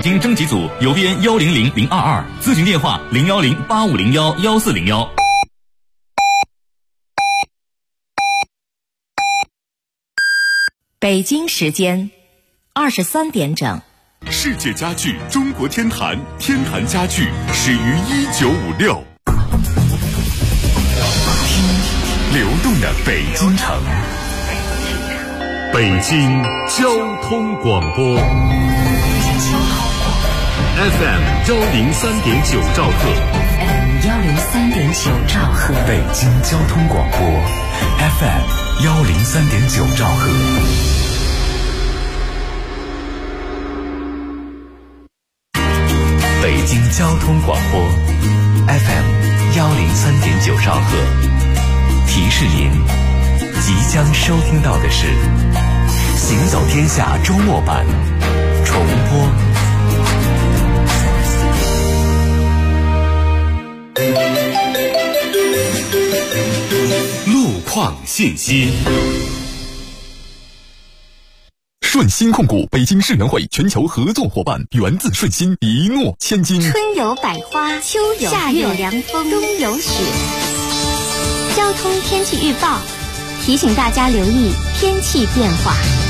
京征集组邮编100022，咨询电话01085011401。 北京时间23点整。 世界家具中国天坛，天坛家具始于1956。流动的北京城，北京交通广播 FM 103.9兆赫 103.9兆赫， 北京交通广播 FM 103.9兆赫。北京交通广播 FM 103.9兆赫，提示您即将收听到的是《行走天下》周末版重播。路况信息。顺鑫控股北京世园会全球合作伙伴，源自顺鑫，一诺千金。 春有百花，秋有夏有凉风，冬有雪。交通天气预报提醒大家留意天气变化。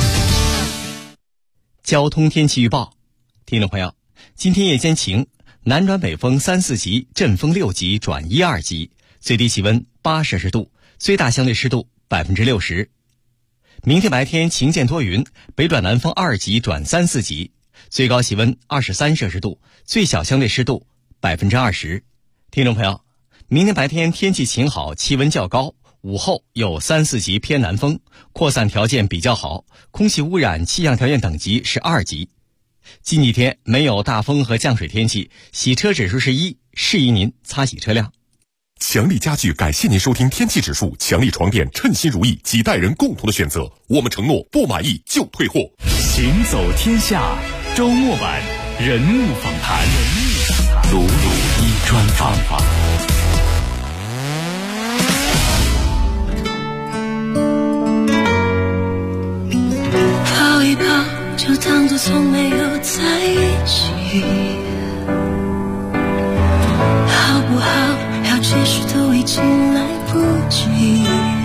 交通天气预报，听众朋友，今天夜间晴，南转北风3、4级，阵风6级转1、2级，最低气温8摄氏度，最大相对湿度60%。明天白天晴间多云，北转南风2级转3、4级，最高气温23摄氏度，最小相对湿度20%。听众朋友，明天白天天气晴好，气温较高，午后有3、4级偏南风，扩散条件比较好，空气污染气象条件等级是2级。近几天没有大风和降水天气，洗车指数是1，适宜您擦洗车辆。 强力家具感谢您收听天气指数，强力床垫称心如意，几代人共同的选择，我们承诺不满意就退货。 行走天下周末版人物访谈， 鲁鲁一专访。 跑一跑就当作从没有在一起，好不好要解释都已经来不及。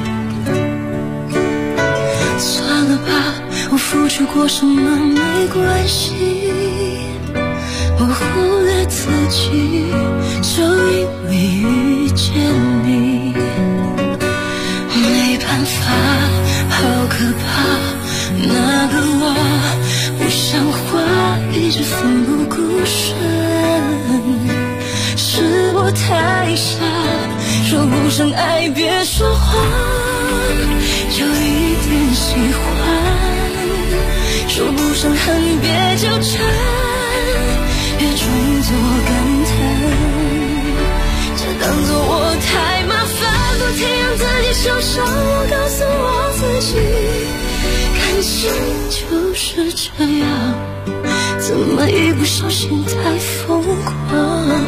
算了吧，我付出过什么没关系，我忽略自己，就因为遇见你。没办法，好可怕，那个我不像话，一直奋不顾身，是我太傻，说不上爱别说谎，就一点喜欢，说不上恨别纠缠，别装作感叹，这当作我太麻烦，不停让自己受伤，我告诉我自己，感情就是这样，怎么一不小心太疯狂。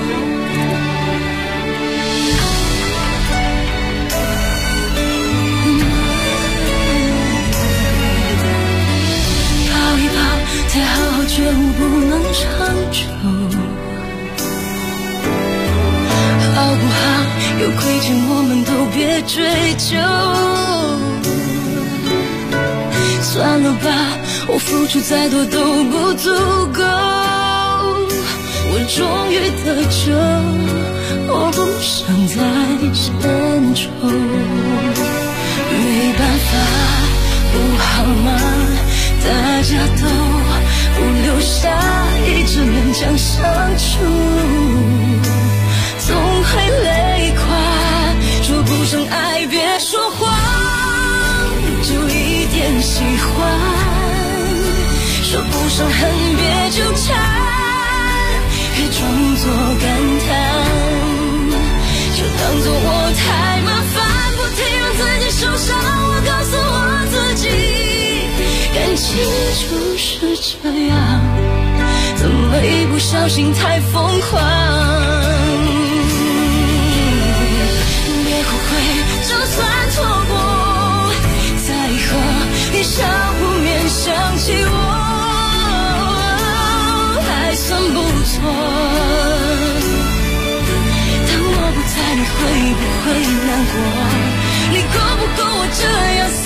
再好好觉悟不能长久，好不好有亏欠我们都别追究，算了吧，我付出再多都不足够，我终于得救，我不想再牵愁，没办法，不好吗？大家都不留下，一直勉强相处，总会累垮，说不上爱别说谎，就一点喜欢，说不上恨别纠缠，别装作感叹，就当作我太麻烦，不停让自己受伤，我告诉我自己，感情就是这样，怎么一不小心太疯狂，别后悔，就算错过，在以后别笑不免想起我，还算当我不在，你会不会难过？你够不够我这样洒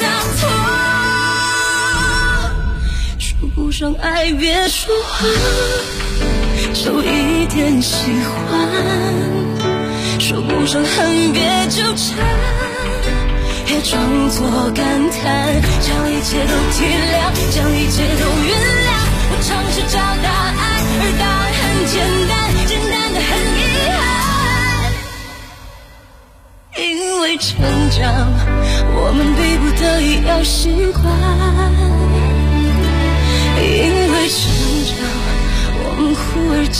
脱？说不上爱别说话，就一点喜欢；说不上恨别纠缠，别装作感叹，将一切都体谅，将一切都原谅。我尝试找答案，而答案很简单，简单的很遗憾。因为成长，我们逼不得已要习惯；因为成长，我们忽而间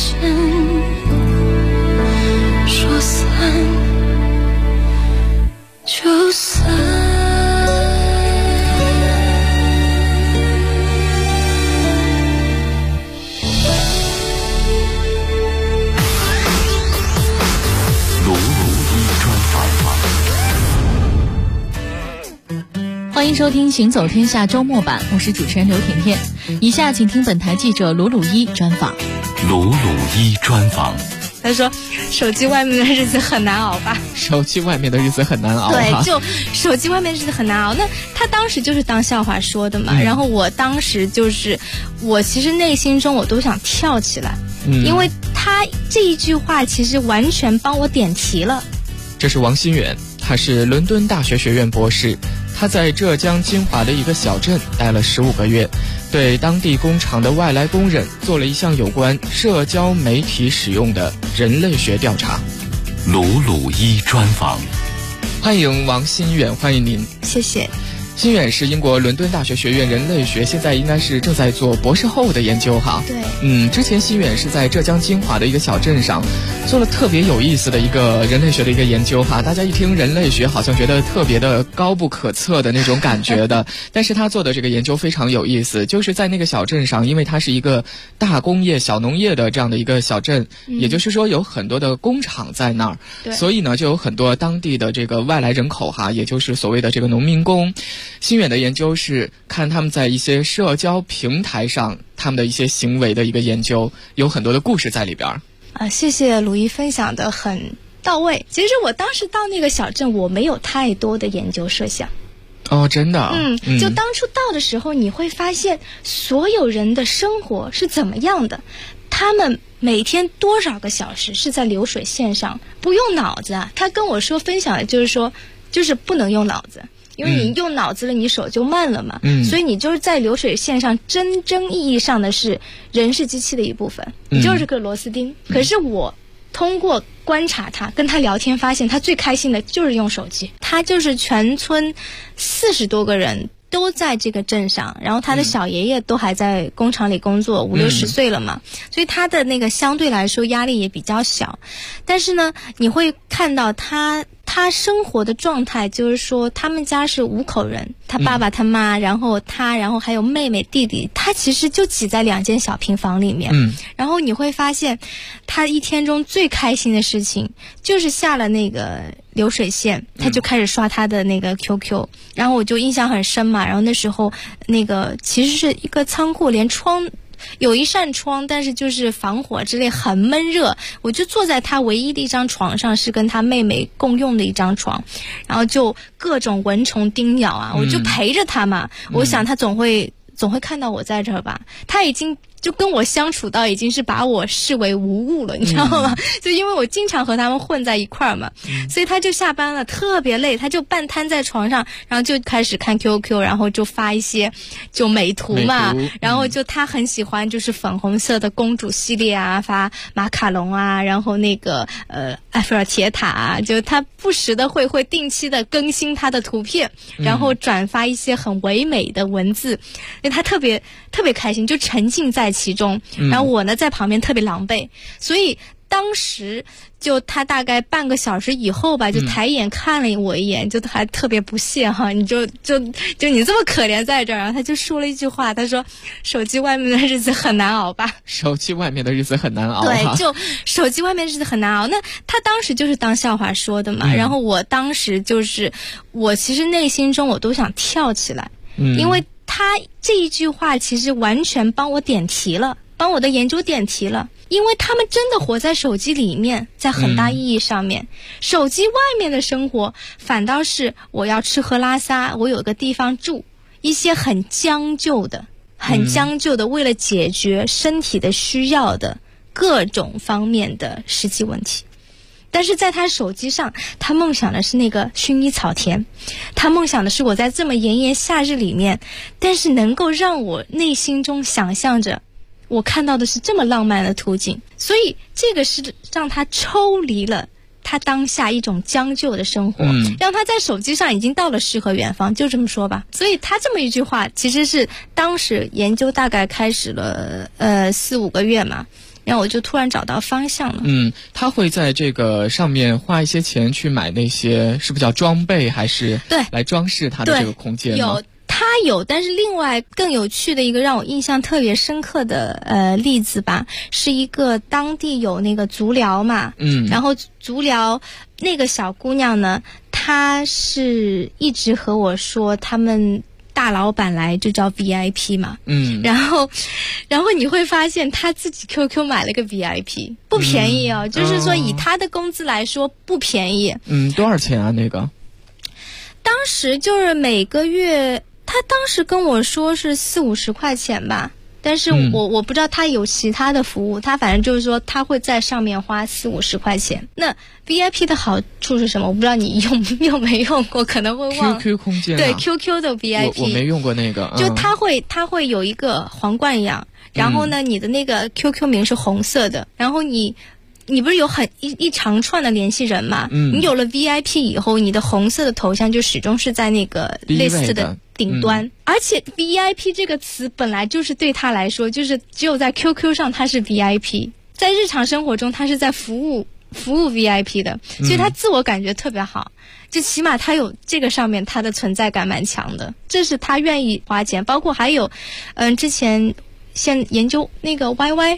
说散就散。 欢迎收听行走天下周末版，我是主持人刘甜甜。以下请听本台记者鲁鲁一专访。 鲁鲁一专访。 他说手机外面的日子很难熬吧？ 手机外面的日子很难熬。 对，就手机外面的日子很难熬。那他当时就是当笑话说的嘛。然后我当时就是我其实内心中我都想跳起来。因为他这一句话其实完全帮我点题了。 这是王新远，他是伦敦大学学院博士，他在浙江金华的一个小镇待了15个月，对当地工厂的外来工人做了一项有关社交媒体使用的人类学调查。 鲁鲁一专访。 欢迎王新远，欢迎您。 谢谢。 新远是英国伦敦大学学院人类学，现在应该是正在做博士后的研究哈。 对。 之前新远是在浙江金华的一个小镇上做了特别有意思的一个人类学的一个研究哈。大家一听人类学好像觉得特别的高不可测的那种感觉的，但是他做的这个研究非常有意思，就是在那个小镇上，因为它是一个大工业小农业的这样的一个小镇，也就是说有很多的工厂在那儿，所以呢就有很多当地的这个外来人口哈，也就是所谓的这个农民工。新远的研究是看他们在一些社交平台上他们的一些行为的一个研究，有很多的故事在里边。 谢谢鲁一分享的很到位。其实我当时到那个小镇，我没有太多的研究设想。 哦，真的？ 就当初到的时候，你会发现所有人的生活是怎么样的，他们每天多少个小时是在流水线上，不用脑子啊。他跟我说分享的就是说，就是不能用脑子。因为你用脑子了，你手就慢了嘛。所以你就是在流水线上真正意义上的是人是机器的一部分，你就是个螺丝钉。可是我通过观察他，跟他聊天，发现他最开心的就是用手机。他就是全村40多个人都在这个镇上，然后他的小爷爷都还在工厂里工作，50、60岁了嘛，所以他的那个相对来说压力也比较小。但是呢，你会看到他生活的状态，就是说他们家是5口人，他爸爸他妈，然后他，然后还有妹妹弟弟，他其实就挤在2间小平房里面。然后你会发现他一天中最开心的事情就是下了那个流水线，他就开始刷他的那个 QQ。然后我就印象很深嘛，然后那时候那个其实是一个仓库，连窗有一扇窗，但是就是防火之类，很闷热。我就坐在他唯一的一张床上，是跟他妹妹共用的一张床，然后就各种蚊虫叮咬啊，我就陪着他嘛。我想他总会看到我在这儿吧，他已经就跟我相处到已经是把我视为无物了，你知道吗？就因为我经常和他们混在一块儿嘛，所以他就下班了特别累，他就半瘫在床上，然后就开始看 QQ， 然后就发一些就美图嘛，然后就他很喜欢就是粉红色的公主系列啊，发马卡龙啊，然后那个埃菲尔铁塔啊，就他不时的会定期的更新他的图片，然后转发一些很唯美的文字，因为他特别开心，就沉浸在其中。然后我呢在旁边特别狼狈，所以当时就他大概半个小时以后吧，就抬眼看了我一眼，就还特别不屑哈，你就你这么可怜在这儿，然后他就说了一句话，他说手机外面的日子很难熬吧？ 手机外面的日子很难熬。 对，就手机外面的日子很难熬。那他当时就是当笑话说的嘛，然后我当时就是我其实内心中我都想跳起来，因为他这一句话其实完全帮我点题了，帮我的研究点题了。 因为他们真的活在手机里面，在很大意义上面，手机外面的生活反倒是我要吃喝拉撒，我有个地方住，一些很将就的为了解决身体的需要的各种方面的实际问题。但是在他手机上，他梦想的是那个薰衣草田，他梦想的是我在这么炎炎夏日里面，但是能够让我内心中想象着我看到的是这么浪漫的图景。所以这个是让他抽离了他当下一种将就的生活，让他在手机上已经到了诗和远方，就这么说吧。所以他这么一句话其实是当时研究大概开始了4-5个月嘛，然后我就突然找到方向了。 他会在这个上面花一些钱去买那些是不是叫装备，还是对来装饰他的这个空间吗？ 有，但是另外更有趣的一个让我印象特别深刻的例子吧，是一个当地有那个足疗嘛，然后足疗那个小姑娘呢，她是一直和我说他们大老板来就叫 VIP 嘛，然后你会发现他自己 QQ 买了个 VIP， 不便宜哦，就是说以他的工资来说不便宜。 多少钱啊那个？ 当时就是每个月，他当时跟我说是40-50块钱吧，但是我不知道他有其他的服务，他反正就是说他会在上面花40-50块钱。那 VIP 的好处是什么？我不知道你用没用过，可能会忘。 QQ 空间对 QQ 的 VIP， 我没用过那个。 就它会有一个皇冠一样，然后呢，你的那个 QQ 名是红色的，然后你不是有一长串的联系人嘛？你有了 VIP 以后，你的红色的头像就始终是在那个 list 的顶端，而且 VIP 这个词本来就是对他来说，就是只有在 QQ 上他是 VIP， 在日常生活中他是在服务 VIP 的，所以他自我感觉特别好，就起码他有这个上面他的存在感蛮强的，这是他愿意花钱。包括还有之前研究那个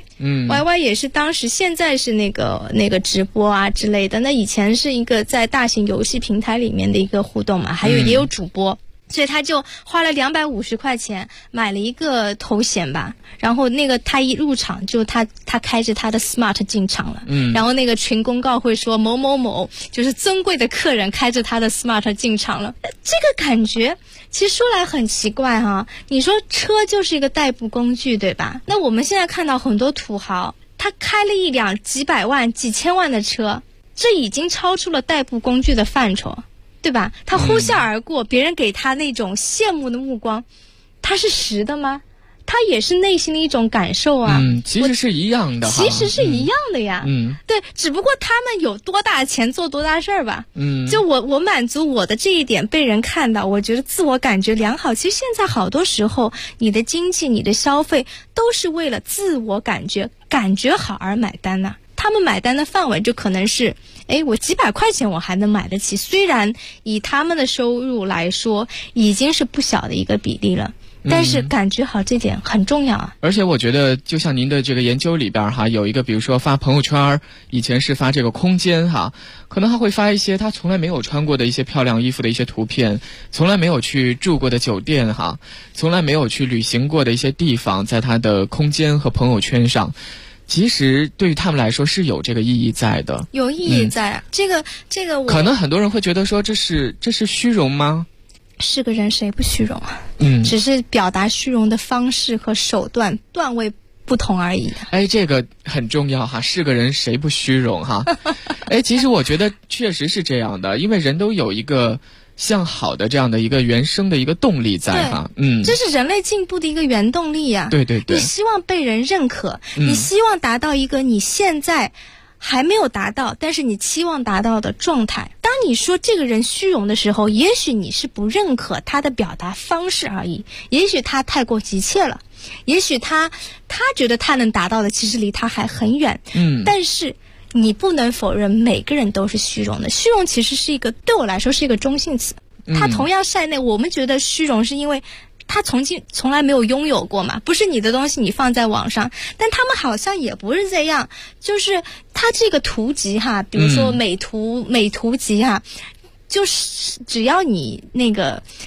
YY 也是当时，现在是那个直播啊之类的，那以前是一个在大型游戏平台里面的一个互动嘛，还有也有主播，所以他就花了250块钱买了一个头衔吧，然后那个他一入场就他开着他的 smart 进场了，然后那个群公告会说某某某就是尊贵的客人开着他的 smart 进场了。这个感觉其实说来很奇怪哈，你说车就是一个代步工具对吧？那我们现在看到很多土豪，他开了一辆几百万几千万的车，这已经超出了代步工具的范畴，对吧？他呼啸而过，别人给他那种羡慕的目光，他是实的吗？他也是内心的一种感受啊。 其实是一样的。 其实是一样的呀。对，只不过他们有多大钱做多大事儿吧。就我满足我的这一点被人看到，我觉得自我感觉良好。其实现在好多时候，你的经济、你的消费都是为了自我感觉好而买单呐。他们买单的范围就可能是，我几百块钱我还能买得起，虽然以他们的收入来说已经是不小的一个比例了，但是感觉好这点很重要啊。 而且我觉得就像您的这个研究里边有一个，比如说发朋友圈，以前是发这个空间可能还会发一些他从来没有穿过的一些漂亮衣服的一些图片，从来没有去住过的酒店从来没有去旅行过的一些地方，在他的空间和朋友圈上。其实对于他们来说是有这个意义在的， 有意义在。这个我可能很多人会觉得说这是虚荣吗？ 是个人谁不虚荣啊？只是表达虚荣的方式和手段段位不同而已。 这个很重要是个人谁不虚荣其实我觉得确实是这样的，因为人都有一个向好的这样的一个原生的一个动力在这是人类进步的一个原动力呀。 对对对， 你希望被人认可，你希望达到一个你现在还没有达到但是你期望达到的状态。当你说这个人虚荣的时候，也许你是不认可他的表达方式而已，也许他太过急切了，也许他觉得他能达到的其实离他还很远。但是你不能否认每个人都是虚荣的。虚荣其实是一个，对我来说是一个中性词，它同样晒内。我们觉得虚荣是因为他从来没有拥有过嘛，不是你的东西你放在网上，但他们好像也不是这样，就是他这个图集比如说美图集就是只要你那个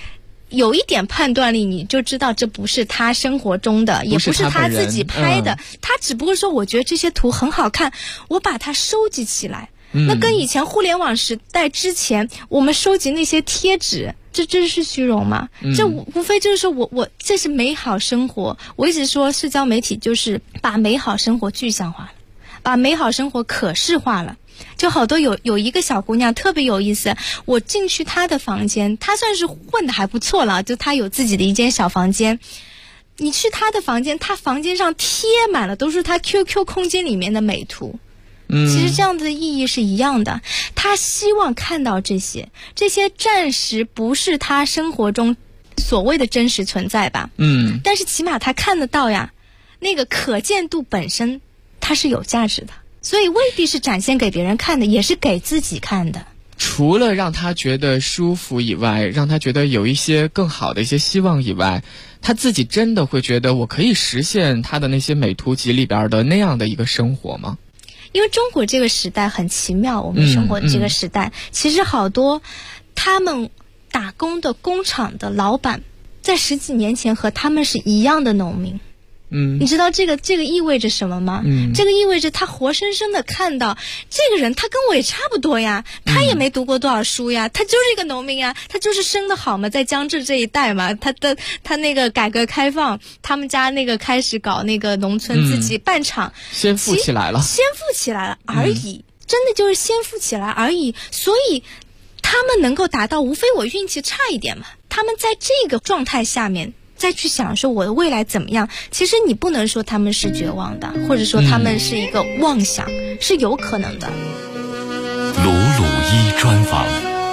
有一点判断力，你就知道这不是他生活中的，也不是他自己拍的，他只不过说我觉得这些图很好看，我把它收集起来。那跟以前互联网时代之前我们收集那些贴纸，这是虚荣吗？这无非就是说我这是美好生活。我一直说社交媒体就是把美好生活具象化了，把美好生活可视化了。就好多有一个小姑娘特别有意思，我进去她的房间，她算是混得还不错了，就她有自己的一间小房间。你去她的房间，她房间上贴满了都是她 QQ 空间里面的美图。其实这样的意义是一样的，她希望看到这些暂时不是她生活中所谓的真实存在吧。但是起码她看得到呀，那个可见度本身它是有价值的。所以未必是展现给别人看的，也是给自己看的。 除了让他觉得舒服以外，让他觉得有一些更好的一些希望以外，他自己真的会觉得我可以实现他的那些美图集里边的那样的一个生活吗？ 因为中国这个时代很奇妙，我们生活的这个时代，其实好多他们打工的工厂的老板在10几年前和他们是一样的农民。你知道这个意味着什么吗？这个意味着他活生生的看到这个人，他跟我也差不多呀，他也没读过多少书呀，他就是一个农民呀，他就是生得好嘛，在江浙这一带嘛，他那个改革开放，他们家那个开始搞那个农村自己办厂， 先富起来了而已，真的就是先富起来而已。所以他们能够达到，无非我运气差一点嘛。他们在这个状态下面再去想说我的未来怎么样，其实你不能说他们是绝望的，或者说他们是一个妄想，是有可能的。 鲁鲁一专访。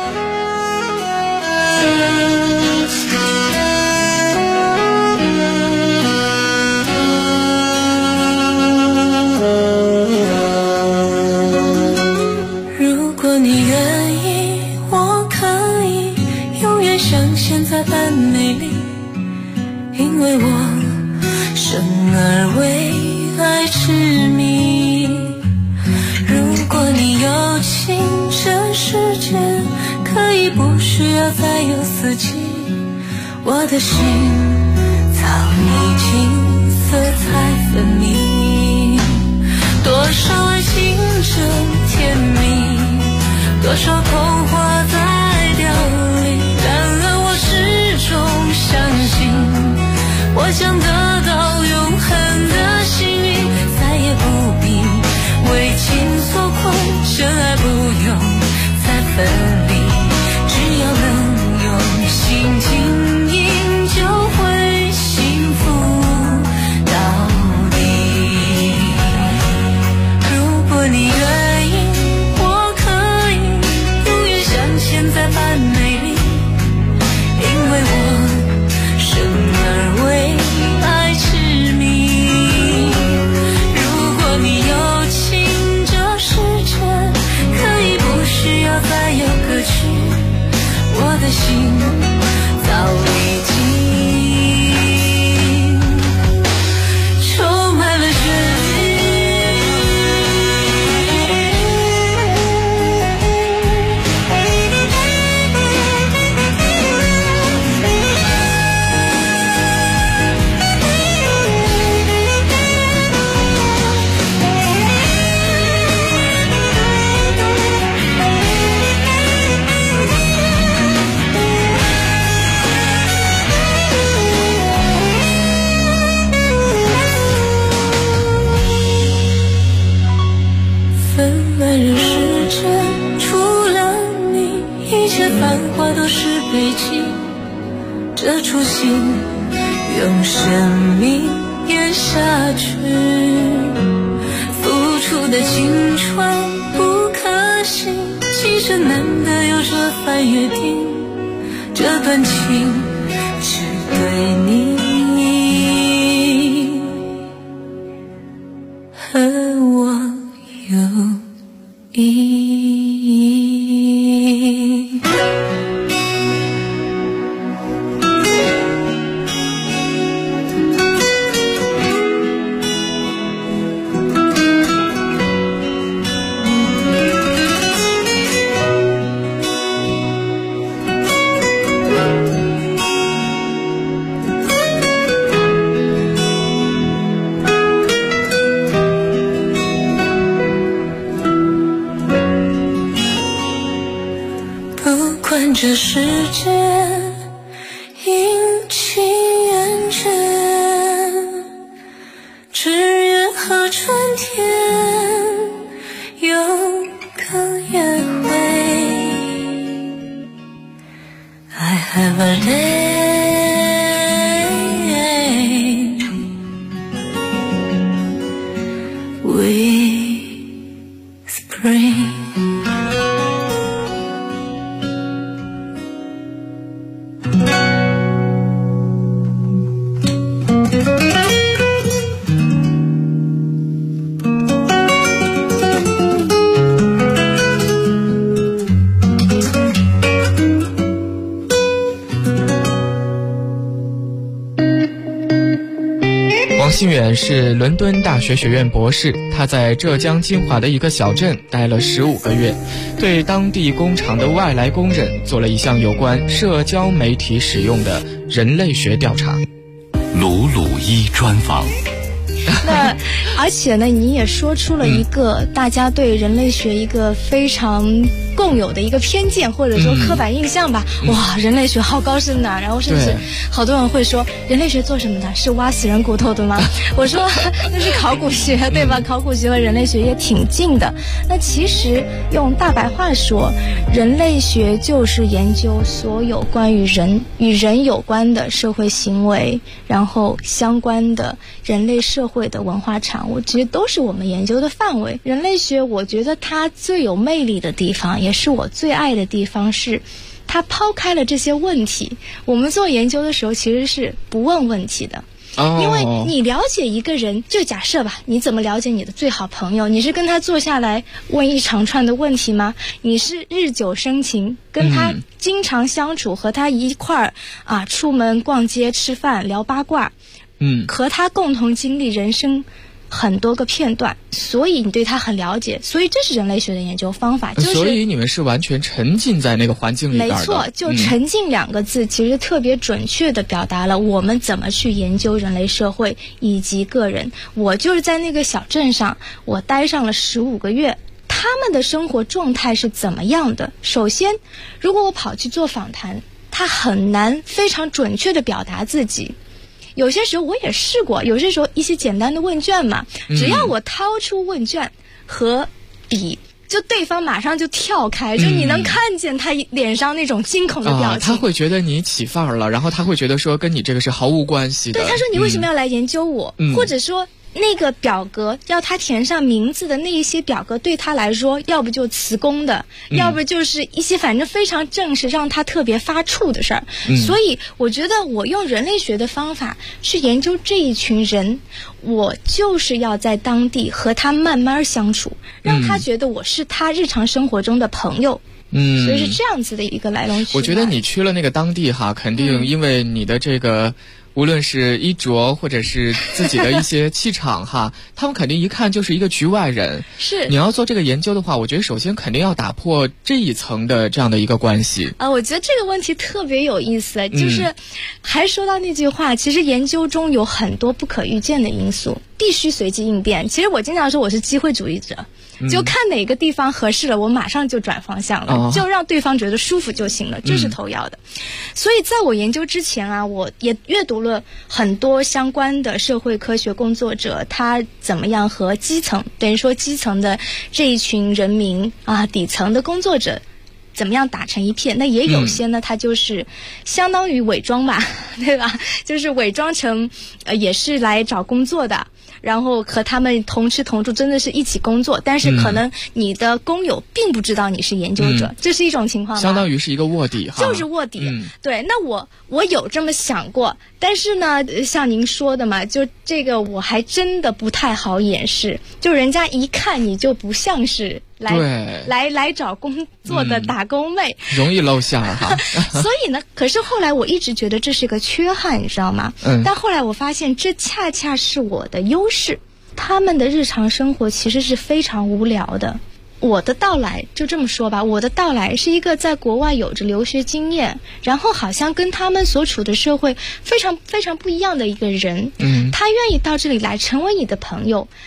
如果你愿意，我可以永远像现在般美丽，因为我生而为爱痴迷。如果你有情，这世界可以不需要再有四季，我的心早已经色彩分明。多少爱情真甜蜜，多少童话在凋零，然而我始终相信我将得到永恒的幸运，再也不必为情所困，真爱不用再分离，只要能用心经营，就会幸福到底。如果你愿意，我可以永远像现在般美丽，因为我生而为爱痴迷。如果你有情，这世界可以不需要再有歌曲，我的心早已经充满了旋律。纷乱人世间，除了你，一切繁华都是悲剧。这出戏用生命演下去，付出的青春不可惜，其实难得有这番约定，这段情只对你和我有意义。 这世界阴晴圆缺，只愿和春天有个约会。I have a day with spring。 王心远是伦敦大学学院博士，他在浙江金华的一个小镇待了15个月，对当地工厂的外来工人做了一项有关社交媒体使用的人类学调查。 鲁鲁一专访。 那而且呢，你也说出了一个大家对人类学一个非常共有的一个偏见或者说刻板印象吧。哇，人类学好高深呐！然后甚至好多人会说，人类学做什么的？是挖死人骨头的吗？我说那是考古学，对吧？考古学和人类学也挺近的。那其实用大白话说，人类学就是研究所有关于人与人有关的社会行为，然后相关的人类社会的文化产物，其实都是我们研究的范围。人类学我觉得它最有魅力的地方，也是我最爱的地方，是它抛开了这些问题。我们做研究的时候其实是不问问题的，因为你了解一个人，就假设吧，你怎么了解你的最好朋友？你是跟他坐下来问一长串的问题吗？你是日久生情，跟他经常相处，和他一块儿出门逛街吃饭聊八卦，和他共同经历人生很多个片段，所以你对他很了解，所以这是人类学的研究方法。就是所以你们是完全沉浸在那个环境里边的。 没错，就沉浸2个字，其实特别准确地表达了我们怎么去研究人类社会以及个人。我就是在那个小镇上，我待上了15个月。他们的生活状态是怎么样的？首先，如果我跑去做访谈，他很难非常准确地表达自己。有些时候我也试过，有些时候一些简单的问卷嘛，只要我掏出问卷和笔，就对方马上就跳开，就你能看见他脸上那种惊恐的表情。 他会觉得你起范儿了，然后他会觉得说跟你这个是毫无关系的。 对，他说你为什么要来研究我？或者说那个表格要他填上名字的那一些表格，对他来说要不就辞工的，要不就是一些反正非常正式让他特别发怵的事儿。所以我觉得我用人类学的方法去研究这一群人，我就是要在当地和他慢慢相处，让他觉得我是他日常生活中的朋友。所以是这样子的一个来龙去脉。 我觉得你去了那个当地哈，肯定因为你的这个无论是衣着或者是自己的一些气场哈，他们肯定一看就是一个局外人。 是你要做这个研究的话，我觉得首先肯定要打破这一层的这样的一个关系。 我觉得这个问题特别有意思，就是还说到那句话，其实研究中有很多不可预见的因素，必须随机应变。其实我经常说我是机会主义者。就看哪个地方合适了，我马上就转方向了，就让对方觉得舒服就行了，这是头要的。所以在我研究之前我也阅读了很多相关的社会科学工作者，他怎么样和基层，等于说基层的这一群人民底层的工作者怎么样打成一片。那也有些呢，他就是相当于伪装吧，对吧？就是伪装成也是来找工作的，然后和他们同吃同住，真的是一起工作，但是可能你的工友并不知道你是研究者，这是一种情况吗？ 相当于是一个卧底哈， 就是卧底。对，那我有这么想过，但是呢，像您说的嘛，就这个我还真的不太好掩饰，就人家一看你就不像是来找工作的打工妹， 容易露馅哈。 所以呢，可是后来我一直觉得这是个缺憾，你知道吗？但后来我发现这恰恰是我的优势。他们的日常生活其实是非常无聊的。我的到来就这么说吧，我的到来是一个在国外有着留学经验，然后好像跟他们所处的社会非常非常不一样的一个人。他愿意到这里来成为你的朋友。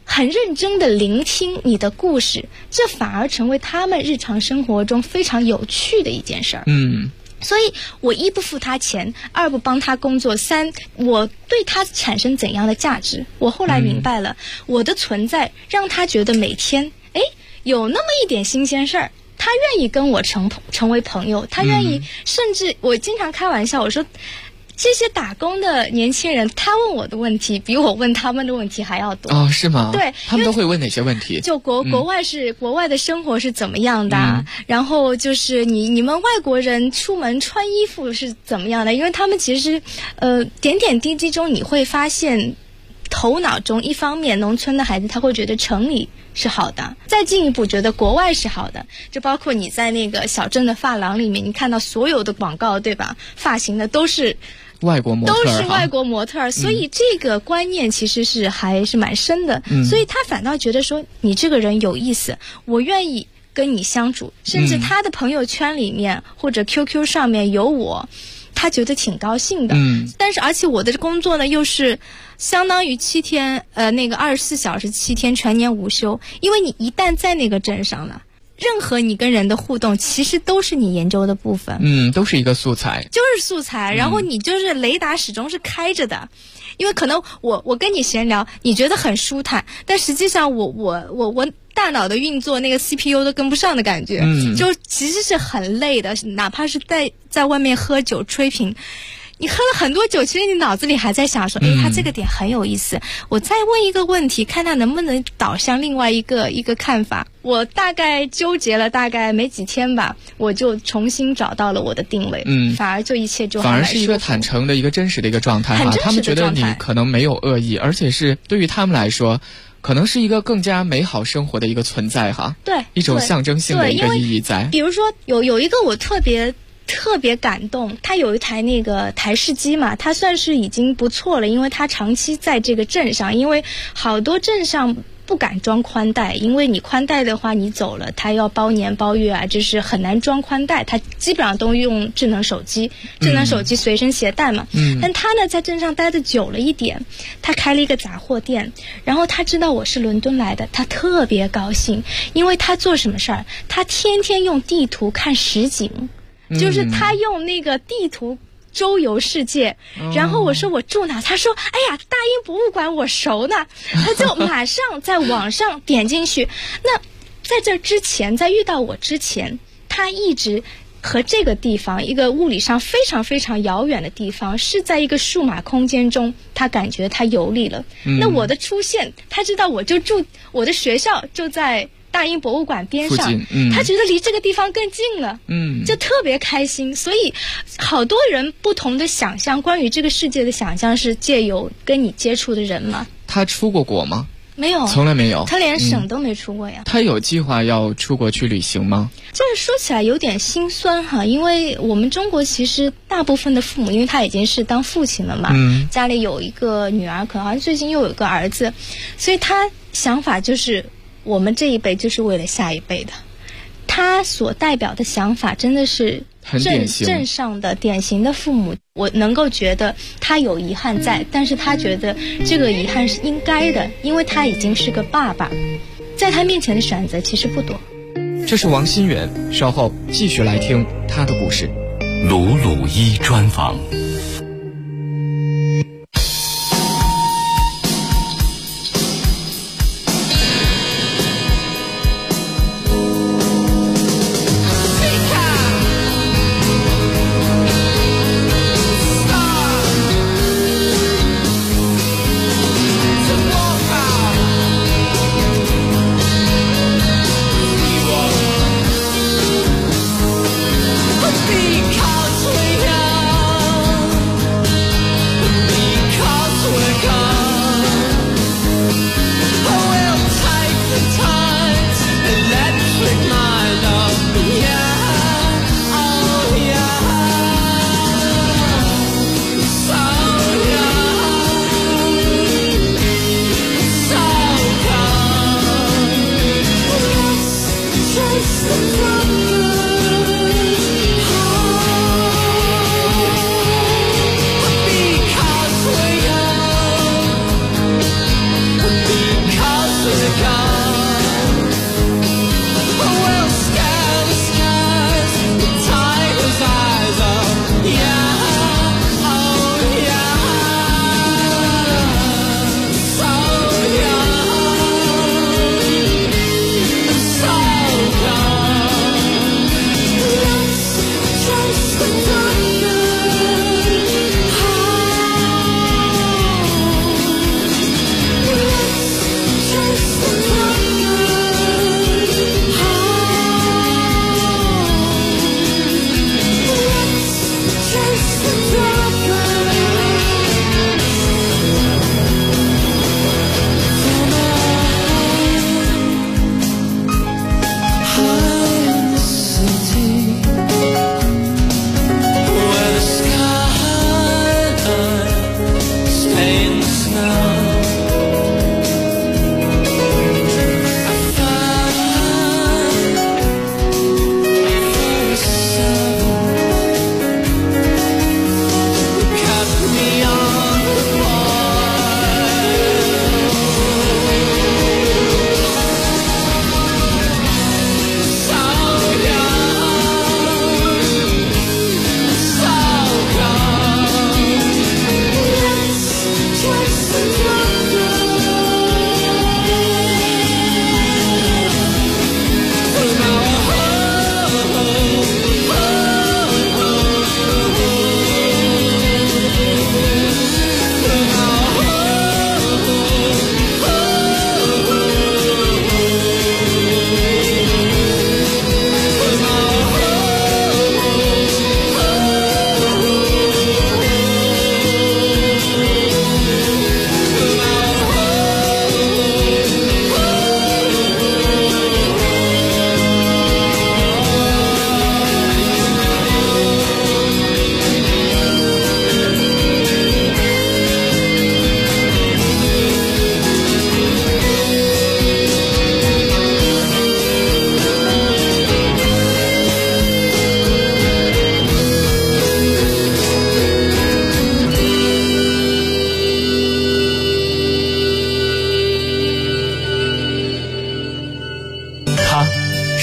很认真的聆听你的故事，这反而成为他们日常生活中非常有趣的一件事儿。所以我一不付他钱，二不帮他工作，三我对他产生怎样的价值。我后来明白了，我的存在让他觉得每天有那么一点新鲜事儿，他愿意跟我成为朋友，他愿意，甚至我经常开玩笑，我说这些打工的年轻人，他问我的问题比我问他们的问题还要多。 哦，是吗？ 对， 他们都会问哪些问题？ 就国外的生活是怎么样的，然后就是你们外国人出门穿衣服是怎么样的？因为他们其实点点滴滴中你会发现，头脑中一方面农村的孩子他会觉得城里是好的，再进一步觉得国外是好的，就包括你在那个小镇的发廊里面，你看到所有的广告，对吧？发型的都是外国模特， 都是外国模特，所以这个观念其实还是蛮深的，所以他反倒觉得说你这个人有意思，我愿意跟你相处，甚至他的朋友圈里面或者 QQ 上面有我，他觉得挺高兴的。但是而且我的工作呢又是相当于7天那个24小时7天全年无休，因为你一旦在那个镇上了，任何你跟人的互动其实都是你研究的部分， 都是一个素材， 就是素材，然后你就是雷达始终是开着的，因为可能我跟你闲聊你觉得很舒坦，但实际上我大脑的运作那个 CPU 都跟不上的感觉，就其实是很累的，哪怕是在外面喝酒吹瓶，你喝了很多酒，其实你脑子里还在想说，他这个点很有意思，我再问一个问题，看他能不能导向另外一个看法。我大概纠结了大概没几天吧，我就重新找到了我的定位，反而就一切就反而是一个坦诚的一个真实的一个状态哈。他们觉得你可能没有恶意，而且是对于他们来说，可能是一个更加美好生活的一个存在哈。 对， 一种象征性的一个意义在。 比如说有一个我特别感动，他有一台那个台式机嘛，他算是已经不错了，因为他长期在这个镇上，因为好多镇上不敢装宽带，因为你宽带的话你走了他要包年包月啊，就是很难装宽带，他基本上都用智能手机随身携带嘛。但他呢在镇上待的久了一点，他开了一个杂货店，然后他知道我是伦敦来的，他特别高兴，因为他做什么事儿，他天天用地图看实景，就是他用那个地图周游世界，然后我说我住哪，他说哎呀大英博物馆我熟呢，他就马上在网上点进去。那在这之前，在遇到我之前，他一直和这个地方一个物理上非常非常遥远的地方是在一个数码空间中，他感觉他游历了。那我的出现，他知道我就住，我的学校就在大英博物馆边上，他觉得离这个地方更近了，就特别开心。所以好多人不同的想象，关于这个世界的想象是借由跟你接触的人嘛。 他出过国吗？ 没有， 从来没有， 他连省都没出过呀。 他有计划要出国去旅行吗？ 这个说起来有点心酸哈，因为我们中国其实大部分的父母，因为他已经是当父亲了嘛，家里有一个女儿，可能好像最近又有一个儿子，所以他想法就是我们这一辈就是为了下一辈的。他所代表的想法真的是镇上的典型的父母，我能够觉得他有遗憾在，但是他觉得这个遗憾是应该的，因为他已经是个爸爸，在他面前的选择其实不多。 这是王心远，稍后继续来听他的故事。 鲁鲁一专访。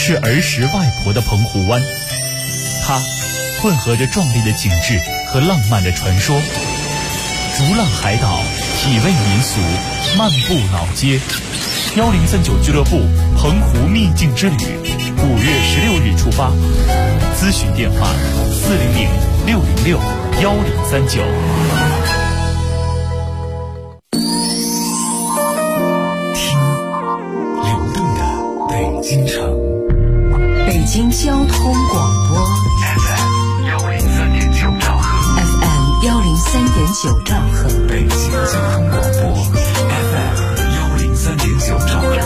是儿时外婆的澎湖湾，它混合着壮丽的景致和浪漫的传说。逐浪海岛，体味民俗，漫步老街。1039俱乐部澎湖秘境之旅，5月16日出发。咨询电话400-606-1039。 听流动的北京城， 北京交通广播 FM103.9兆赫 ，FM103.9兆赫， 北京交通广播 FM103.9兆赫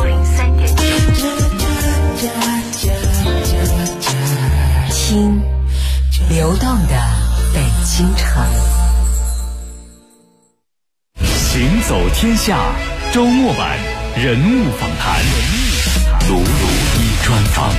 听流动的北京城。 行走天下周末版人物访谈， 鲁鲁一专访。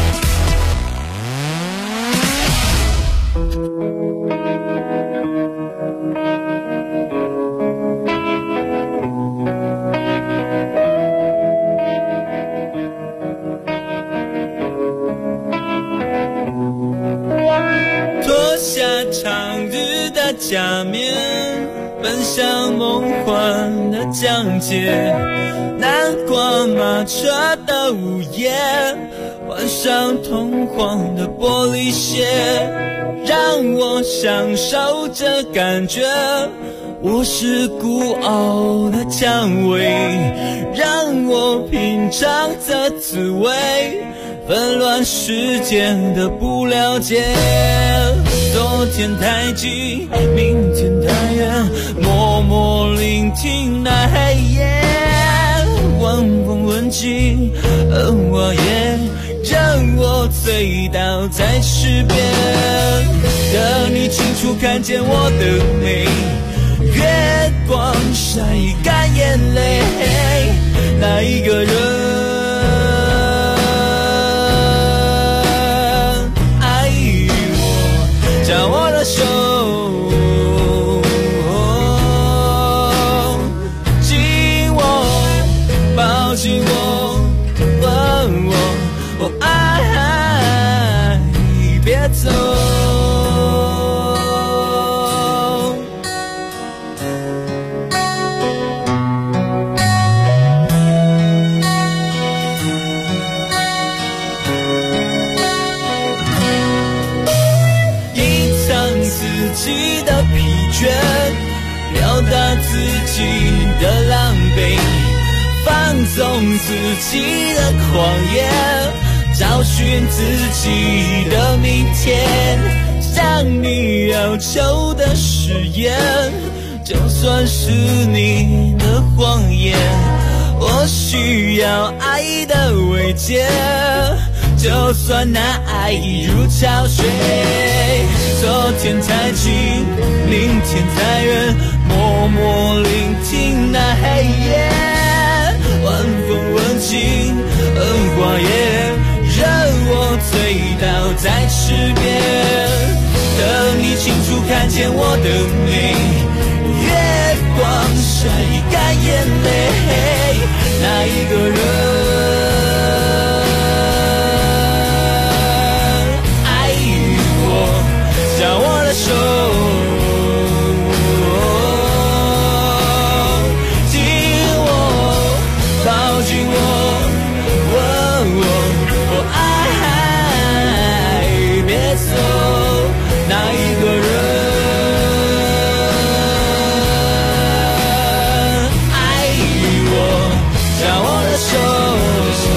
脱下长日的假面，奔向梦幻的疆界，南瓜马车的午夜，换上通黄的玻璃鞋，让我享受这感觉，我是孤傲的蔷薇，让我品尝这滋味，纷乱世间的不了解。昨天太近，明天太远，默默聆听那黑夜，晚风吻尽恩瓦耶，让我醉倒在池边，等你清楚看见我的美，月光晒干眼泪，那一个人将我的手紧握，抱紧我，问我爱，别走。表达自己的狼狈，放纵自己的狂野，找寻自己的明天，向你要求的誓言，就算是你的谎言，我需要爱的慰藉，就算那爱如潮水，昨天太近，明天太远，默默聆听那黑夜，晚风吻尽恩花叶，让我醉倒在池边，等你清楚看见我的美，月光晒干眼泪，那一个人手紧握，抱紧我，问我爱，别走，那一个人爱我，将我的手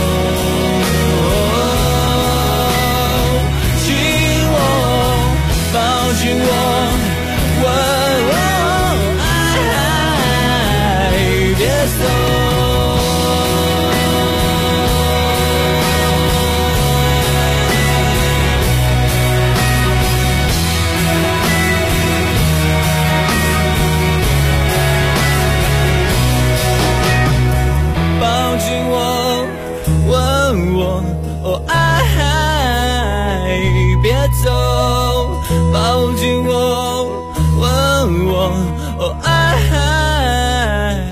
紧握，抱紧我，问我爱，别走。抱紧我，问我爱，别走。抱紧我，问我爱。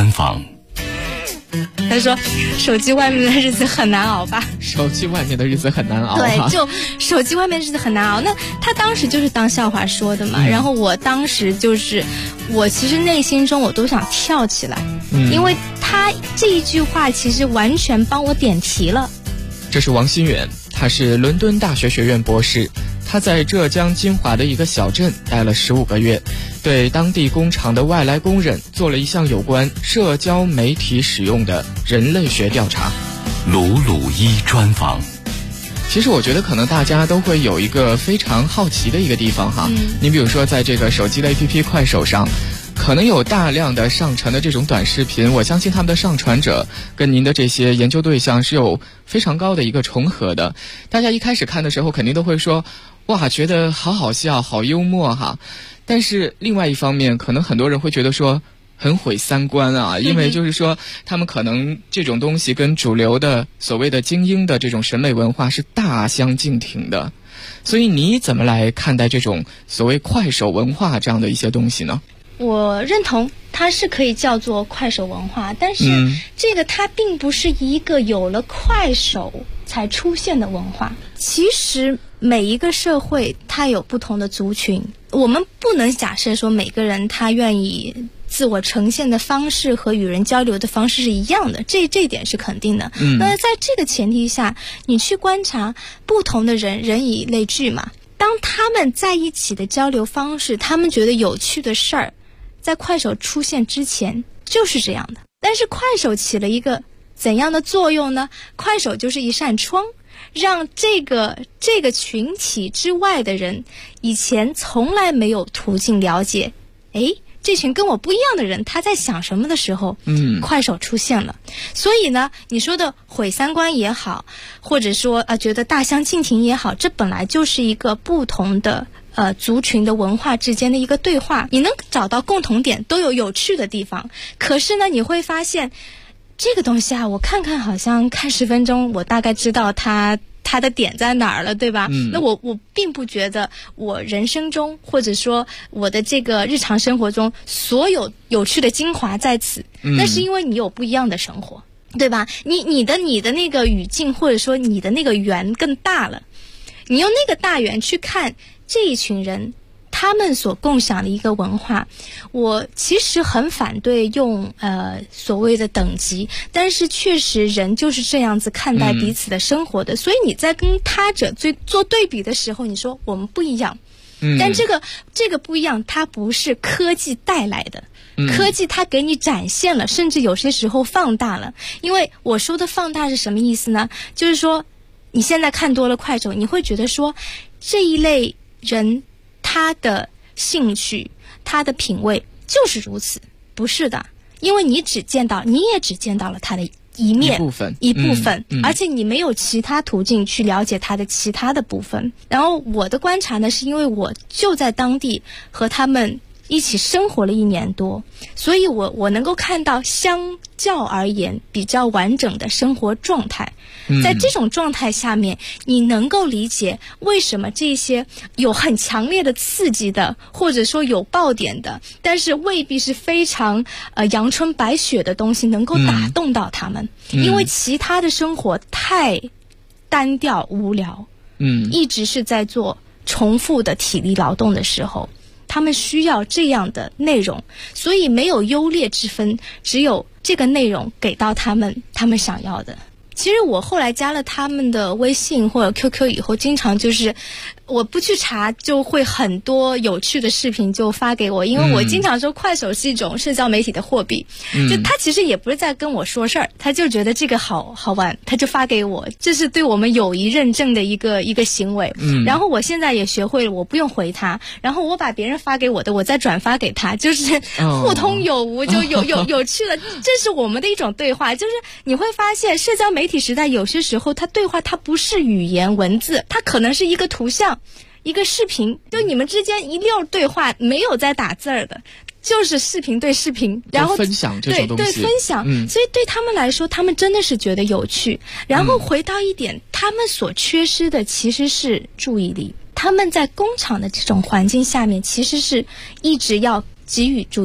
专访。 他说手机外面的日子很难熬吧？ 手机外面的日子很难熬。 对，就手机外面的日子很难熬。那他当时就是当笑话说的嘛。然后我当时就是我其实内心中我都想跳起来，因为他这一句话其实完全帮我点题了。 这是王新远，他是伦敦大学学院博士，他在浙江金华的一个小镇待了15个月，对当地工厂的外来工人做了一项有关社交媒体使用的人类学调查。 鲁鲁一专访。 其实我觉得可能大家都会有一个非常好奇的一个地方哈，你比如说在这个手机的 APP 快手上，可能有大量的上传的这种短视频，我相信他们的上传者跟您的这些研究对象是有非常高的一个重合的。大家一开始看的时候肯定都会说，哇，觉得好好笑，好幽默哈。但是另外一方面，可能很多人会觉得说很毁三观啊，因为就是说他们可能这种东西跟主流的所谓的精英的这种审美文化是大相径庭的。所以你怎么来看待这种所谓快手文化这样的一些东西呢？ 我认同它是可以叫做快手文化，但是这个它并不是一个有了快手才出现的文化。其实每一个社会它有不同的族群，我们不能假设说每个人他愿意自我呈现的方式和与人交流的方式是一样的，这一点是肯定的。那在这个前提下，你去观察不同的人，人以类聚嘛，当他们在一起的交流方式，他们觉得有趣的事儿，在快手出现之前就是这样的。但是快手起了一个怎样的作用呢？快手就是一扇窗，让这个群体之外的人以前从来没有途径了解，这群跟我不一样的人他在想什么的时候，快手出现了。所以呢，你说的毁三观也好，或者说觉得大相径庭也好，这本来就是一个不同的族群的文化之间的一个对话，你能找到共同点，都有有趣的地方。可是呢，你会发现这个东西啊，我看好像看10分钟，我大概知道它的点在哪儿了，对吧？那我并不觉得我人生中或者说我的这个日常生活中所有有趣的精华在此，那是因为你有不一样的生活，对吧？你的那个语境或者说你的那个圆更大了，你用那个大圆去看这一群人他们所共享的一个文化。我其实很反对用所谓的等级，但是确实人就是这样子看待彼此的生活的，所以你在跟他者做对比的时候，你说我们不一样，但这个不一样它不是科技带来的，科技它给你展现了，甚至有些时候放大了。因为我说的放大是什么意思呢？就是说你现在看多了快手，你会觉得说这一类人他的兴趣他的品味就是如此，不是的，因为你也只见到了他的一面一部分，而且你没有其他途径去了解他的其他的部分。然后我的观察呢，是因为我就在当地和他们一起生活了1年多，所以我能够看到相较而言比较完整的生活状态。在这种状态下面，你能够理解为什么这些有很强烈的刺激的，或者说有爆点的，但是未必是非常阳春白雪的东西能够打动到他们，因为其他的生活太单调无聊，一直是在做重复的体力劳动的时候，他们需要这样的内容，所以没有优劣之分，只有这个内容给到他们想要的。其实我后来加了他们的微信或者 QQ 以后，经常就是我不去查，就会很多有趣的视频就发给我，因为我经常说快手是一种社交媒体的货币，就他其实也不是在跟我说事儿，他就觉得这个好玩，他就发给我，这是对我们友谊认证的一个行为。然后我现在也学会了，我不用回他，然后我把别人发给我的，我再转发给他，就是互通有无，就有趣了。这是我们的一种对话，就是你会发现社交媒体时代有些时候它对话它不是语言文字，它可能是一个图像一个视频，就你们之间一溜对话没有在打字儿的，就是视频对视频，然后分享这种东西， 对分享，所以对他们来说他们真的是觉得有趣。然后回到一点，他们所缺失的其实是注意力，他们在工厂的这种环境下面其实是一直要给予注意力，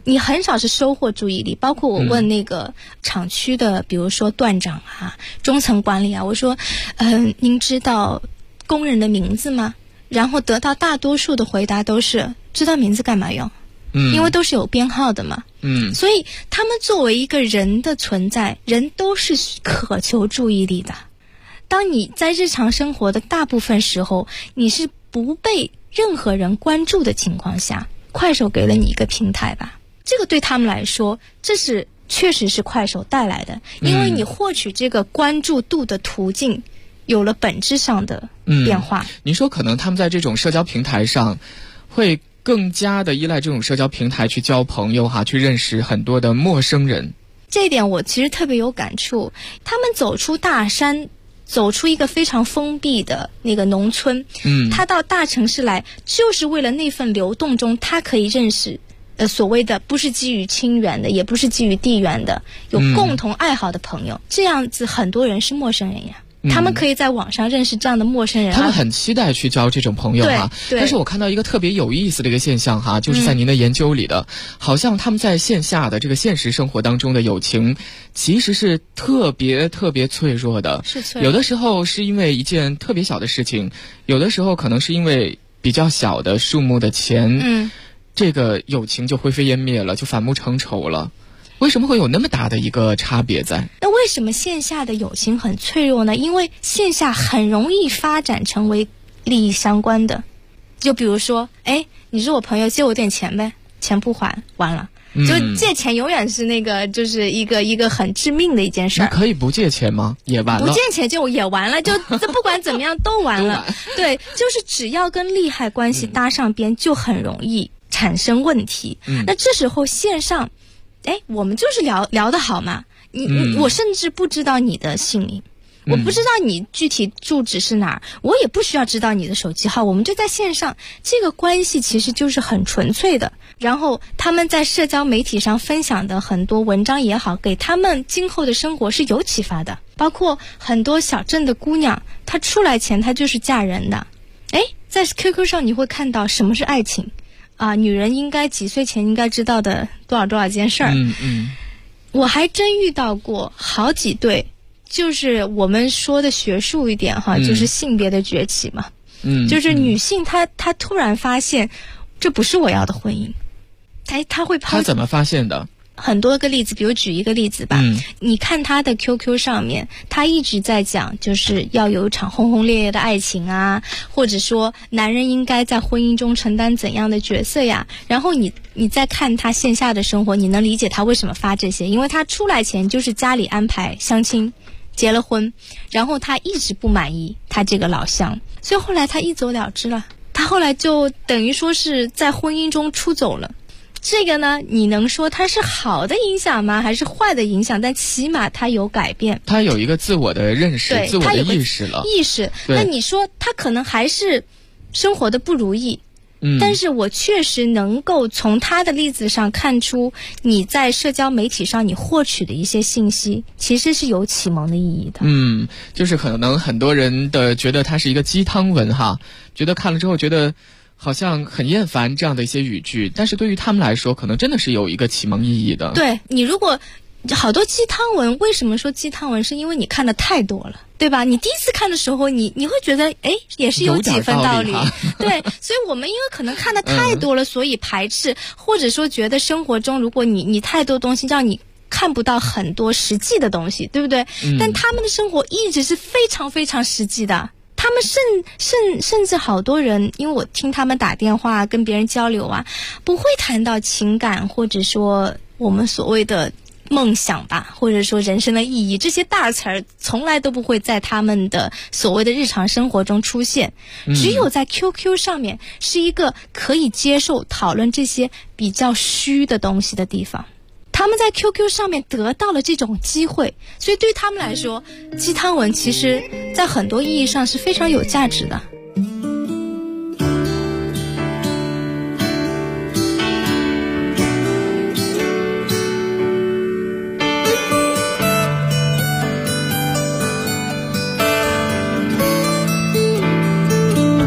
你很少是收获注意力。包括我问那个厂区的，比如说段长啊、中层管理啊，我说，您知道工人的名字吗？然后得到大多数的回答都是知道名字干嘛用？因为都是有编号的嘛。所以他们作为一个人的存在，人都是渴求注意力的。当你在日常生活的大部分时候，你是不被任何人关注的情况下，快手给了你一个平台吧。这个对他们来说，这是确实是快手带来的，因为你获取这个关注度的途径有了本质上的变化。 您说可能他们在这种社交平台上会更加的依赖这种社交平台去交朋友去认识很多的陌生人。 这一点我其实特别有感触。他们走出大山，走出一个非常封闭的那个农村，他到大城市来，就是为了那份流动中，他可以认识所谓的不是基于亲缘的，也不是基于地缘的，有共同爱好的朋友。这样子很多人是陌生人呀。他们可以在网上认识这样的陌生人， 他们很期待去交这种朋友但是我看到一个特别有意思的一个现象就是在您的研究里的，好像他们在线下的这个现实生活当中的友情其实是特别特别脆弱的。 是脆弱。 有的时候是因为一件特别小的事情，有的时候可能是因为比较小的数目的钱，这个友情就灰飞烟灭了，就反目成仇了。为什么会有那么大的一个差别在？ 那为什么线下的友情很脆弱呢？因为线下很容易发展成为利益相关的。就比如说，你是我朋友，借我点钱呗，钱不还，完了。就借钱永远是那个，就是一个很致命的一件事儿。 你可以不借钱吗？也完了。 不借钱就也完了，就不管怎么样都完了。对，就是只要跟利害关系搭上边，就很容易产生问题。那这时候线上，我们就是聊得好嘛。我甚至不知道你的姓名，我不知道你具体住址是哪儿，我也不需要知道你的手机号，我们就在线上，这个关系其实就是很纯粹的。然后他们在社交媒体上分享的很多文章也好，给他们今后的生活是有启发的。包括很多小镇的姑娘，她出来前她就是嫁人的。在 QQ 上你会看到什么是爱情啊，女人应该几岁前应该知道的多少件事儿。我还真遇到过好几对，就是我们说的学术一点就是性别的崛起嘛。就是女性她突然发现这不是我要的婚姻。她会她怎么发现的？ 很多个例子，比如举一个例子吧。你看他的 QQ 上面，他一直在讲就是要有一场轰轰烈烈的爱情啊，或者说男人应该在婚姻中承担怎样的角色呀。然后你再看他线下的生活，你能理解他为什么发这些，因为他出来前就是家里安排相亲，结了婚，然后他一直不满意他这个老乡，所以后来他一走了之了。他后来就等于说是在婚姻中出走了。这个呢，你能说它是好的影响吗？还是坏的影响？但起码它有改变， 它有一个自我的认识，自我的意识了。 意识。那你说他可能还是生活的不如意，但是我确实能够从他的例子上看出，你在社交媒体上你获取的一些信息，其实是有启蒙的意义的。 就是可能很多人的觉得它是一个鸡汤文觉得看了之后觉得好像很厌烦这样的一些语句，但是对于他们来说可能真的是有一个启蒙意义的。 对，你如果好多鸡汤文，为什么说鸡汤文？是因为你看的太多了，对吧？你第一次看的时候，你会觉得也是有几分道理。对，所以我们因为可能看的太多了，所以排斥，或者说觉得生活中如果你太多东西让你看不到很多实际的东西，对不对？但他们的生活一直是非常非常实际的。他们甚至好多人，因为我听他们打电话跟别人交流不会谈到情感，或者说我们所谓的梦想吧，或者说人生的意义，这些大词儿从来都不会在他们的所谓的日常生活中出现。只有在 QQ 上面是一个可以接受讨论这些比较虚的东西的地方。他们在 QQ 上面得到了这种机会，所以对他们来说，鸡汤文其实在很多意义上是非常有价值的。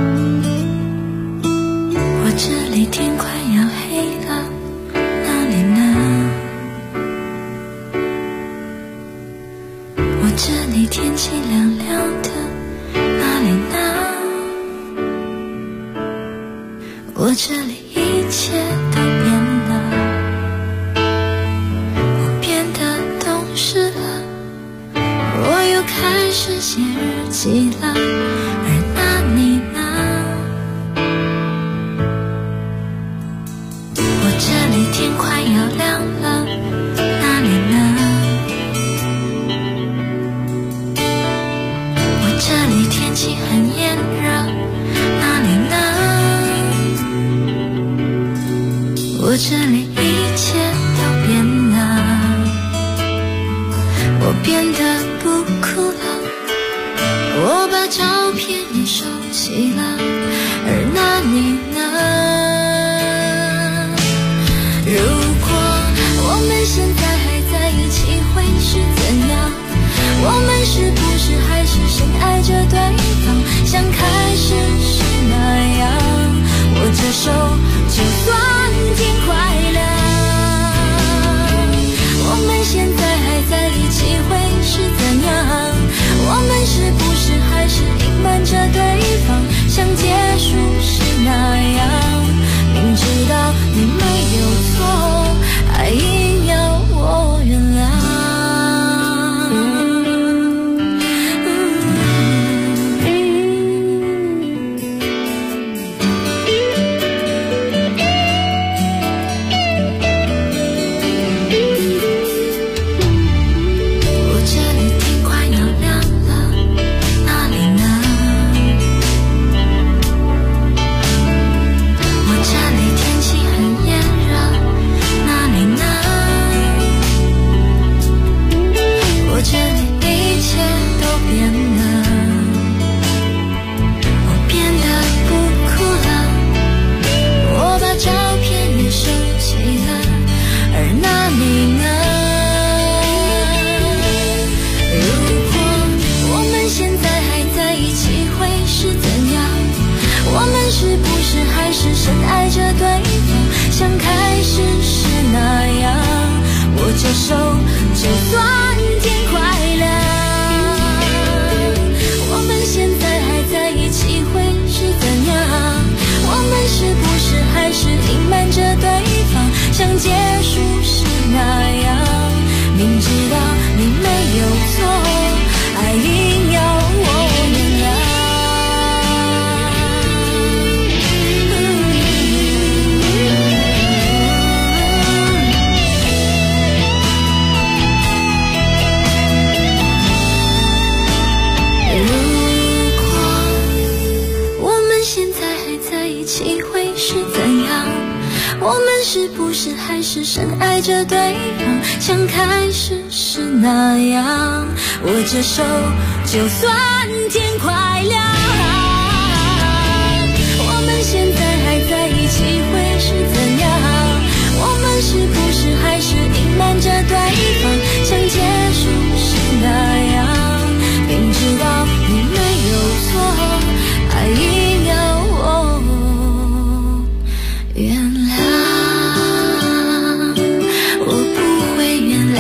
我这里天快要黑了，哪里这里天气凉凉的，哪里呢？我这里一切都变了，我变得懂事了，我又开始写日记了，而那你呢？我这里天快要亮了，哪里呢？我这里天气很炎热，哪里呢？我这里一切都变了，我变得不哭了，我把照片也收起了，而那你呢？如果我们现在还在一起会是怎样？我们是不是还是深爱着对方，像开始时那样？握着手就算天快亮。我们现在还在一起会是怎样？我们是不是还是隐瞒着对方，像结束时那样？明知道你没有错，还硬要我原谅。握着手就算天快亮。我们现在还在一起会是怎样？我们是不是还是隐瞒着对方，像结束时那样？明知道你没有错，还硬要我原谅。我不会原谅，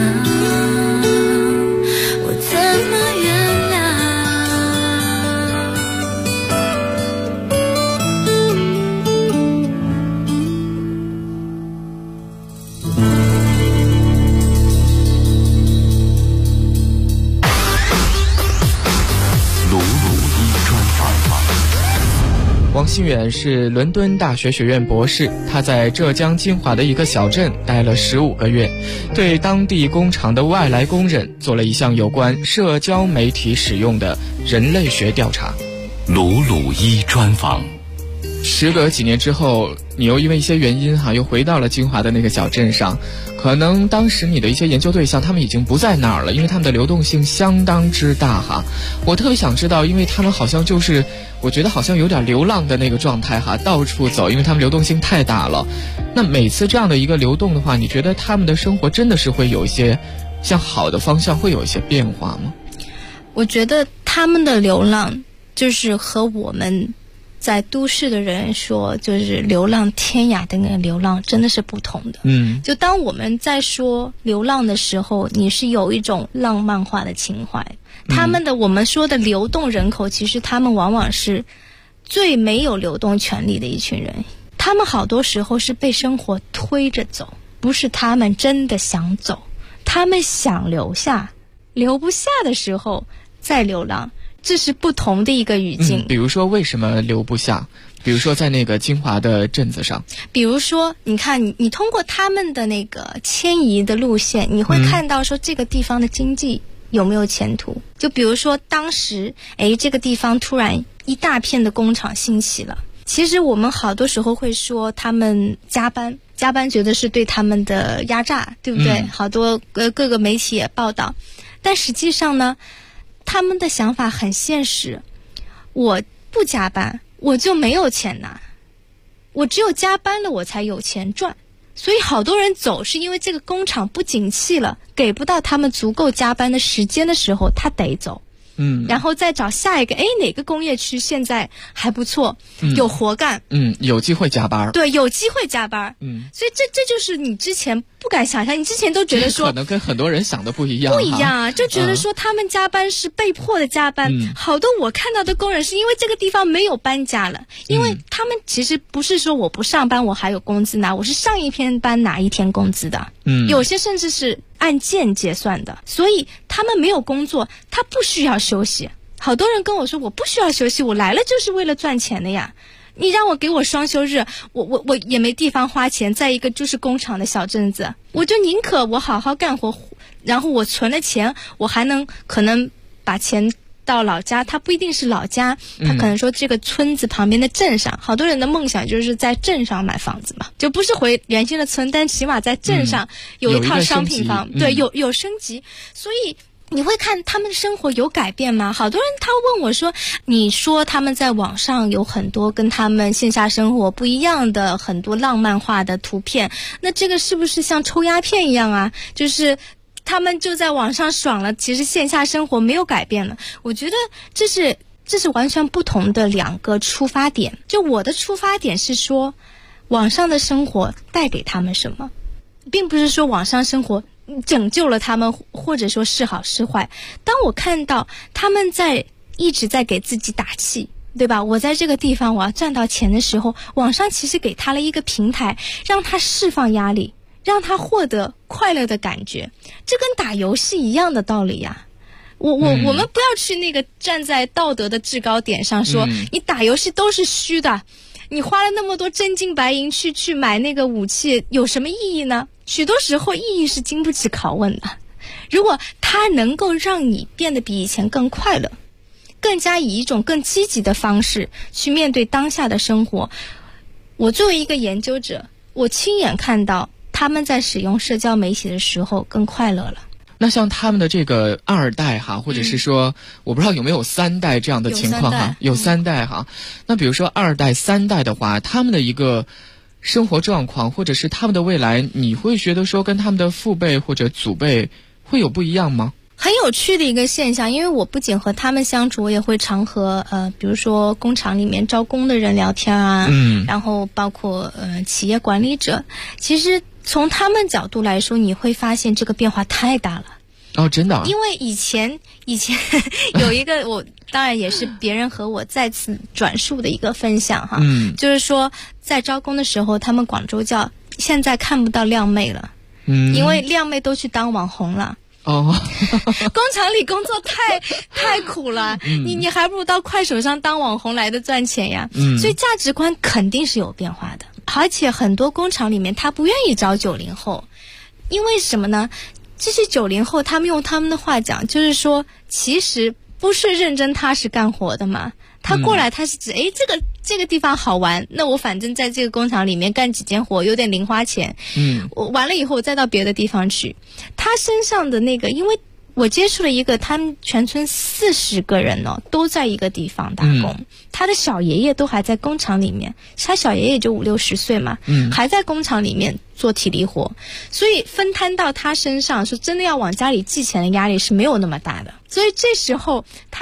王新远是伦敦大学学院博士，他在浙江金华的一个小镇待了15个月，对当地工厂的外来工人做了一项有关社交媒体使用的人类学调查。 鲁鲁一专访。 时隔几年之后，你又因为一些原因又回到了金华的那个小镇上，可能当时你的一些研究对象他们已经不在那儿了，因为他们的流动性相当之大我特别想知道，因为他们好像就是我觉得好像有点流浪的那个状态到处走，因为他们流动性太大了。那每次这样的一个流动的话，你觉得他们的生活真的是会有一些向好的方向会有一些变化吗？ 我觉得他们的流浪就是和我们在都市的人说，就是流浪天涯的那个流浪真的是不同的。就当我们在说流浪的时候，你是有一种浪漫化的情怀。他们的我们说的流动人口，其实他们往往是最没有流动权利的一群人。他们好多时候是被生活推着走，不是他们真的想走，他们想留下，留不下的时候再流浪，这是不同的一个语境。 比如说为什么留不下？比如说在那个金华的镇子上， 比如说你看你通过他们的那个迁移的路线，你会看到说这个地方的经济有没有前途。就比如说当时这个地方突然一大片的工厂兴起了，其实我们好多时候会说他们加班觉得是对他们的压榨，对不对？好多各个媒体也报道，但实际上呢，他们的想法很现实，我不加班我就没有钱拿，我只有加班了我才有钱赚。所以好多人走是因为这个工厂不景气了，给不到他们足够加班的时间的时候他得走。然后再找下一个，哪个工业区现在还不错，有活干， 有机会加班。 对，有机会加班。所以这就是你之前不敢想象，你之前都觉得说可能跟很多人想的不一样， 啊，就觉得说他们加班是被迫的加班。好多我看到的工人是因为这个地方没有搬家了，因为他们其实不是说我不上班我还有工资拿，我是上一天班拿一天工资的。有些甚至是按件结算的，所以他们没有工作，他不需要休息。好多人跟我说我不需要休息，我来了就是为了赚钱的呀，你让我给我双休日，我也没地方花钱，在一个就是工厂的小镇子，我就宁可我好好干活，然后我存了钱，我还能可能把钱到老家，他不一定是老家，他可能说这个村子旁边的镇上，好多人的梦想就是在镇上买房子嘛，就不是回原先的村，但起码在镇上有一套商品房，对，有升级。所以你会看他们的生活有改变吗？好多人他问我说，你说他们在网上有很多跟他们线下生活不一样的很多浪漫化的图片，那这个是不是像抽鸦片一样啊？就是他们就在网上爽了，其实线下生活没有改变了。我觉得这是完全不同的两个出发点。就我的出发点是说，网上的生活带给他们什么，并不是说网上生活拯救了他们，或者说是好是坏。当我看到他们一直在给自己打气，对吧？我在这个地方我要赚到钱的时候，网上其实给他了一个平台，让他释放压力，让他获得快乐的感觉。这跟打游戏一样的道理呀。我们不要去那个站在道德的制高点上说，你打游戏都是虚的，你花了那么多真金白银去买那个武器，有什么意义呢？许多时候意义是经不起拷问的。如果它能够让你变得比以前更快乐，更加以一种更积极的方式去面对当下的生活，我作为一个研究者，我亲眼看到他们在使用社交媒体的时候更快乐了。 那像他们的这个二代哈，或者是说我不知道有没有三代这样的情况哈，有三代哈。那比如说二代三代的话，他们的一个生活状况或者是他们的未来，你会觉得说跟他们的父辈或者祖辈会有不一样吗？ 很有趣的一个现象，因为我不仅和他们相处，我也会常和比如说工厂里面招工的人聊天啊，然后包括企业管理者。其实从他们角度来说，你会发现这个变化太大了。 哦，真的啊？ 因为以前有一个我当然也是别人和我再次转述的一个分享哈，就是说在招工的时候，他们广州叫现在看不到靓妹了，因为靓妹都去当网红了。工厂里工作太苦了，你还不如到快手上当网红来的赚钱呀。所以价值观肯定是有变化的，而且很多工厂里面他不愿意招90后，因为什么呢？这些90后他们用他们的话讲，就是说其实不是认真踏实干活的嘛。他过来他是指这个地方好玩，那我反正在这个工厂里面干几件活，有点零花钱，我完了以后我再到别的地方去。他身上的那个，因为我接触了一个，他们全村40个人呢，都在一个地方打工。他的小爷爷都还在工厂里面，他小爷爷就50-60岁嘛，还在工厂里面做体力活，所以分摊到他身上，说真的要往家里寄钱的压力是没有那么大的。所以这时候他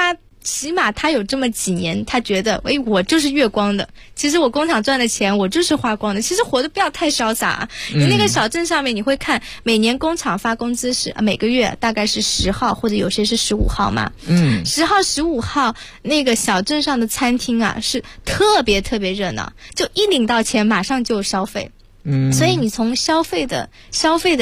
起码他有这么几年，他觉得，我就是月光的。其实我工厂赚的钱，我就是花光的。其实活得不要太潇洒啊。你那个小镇上面，你会看每年工厂发工资是每个月大概是10号，或者有些是15号嘛。10号、15号那个小镇上的餐厅啊，是特别特别热闹，就一领到钱马上就消费。所以你从消费的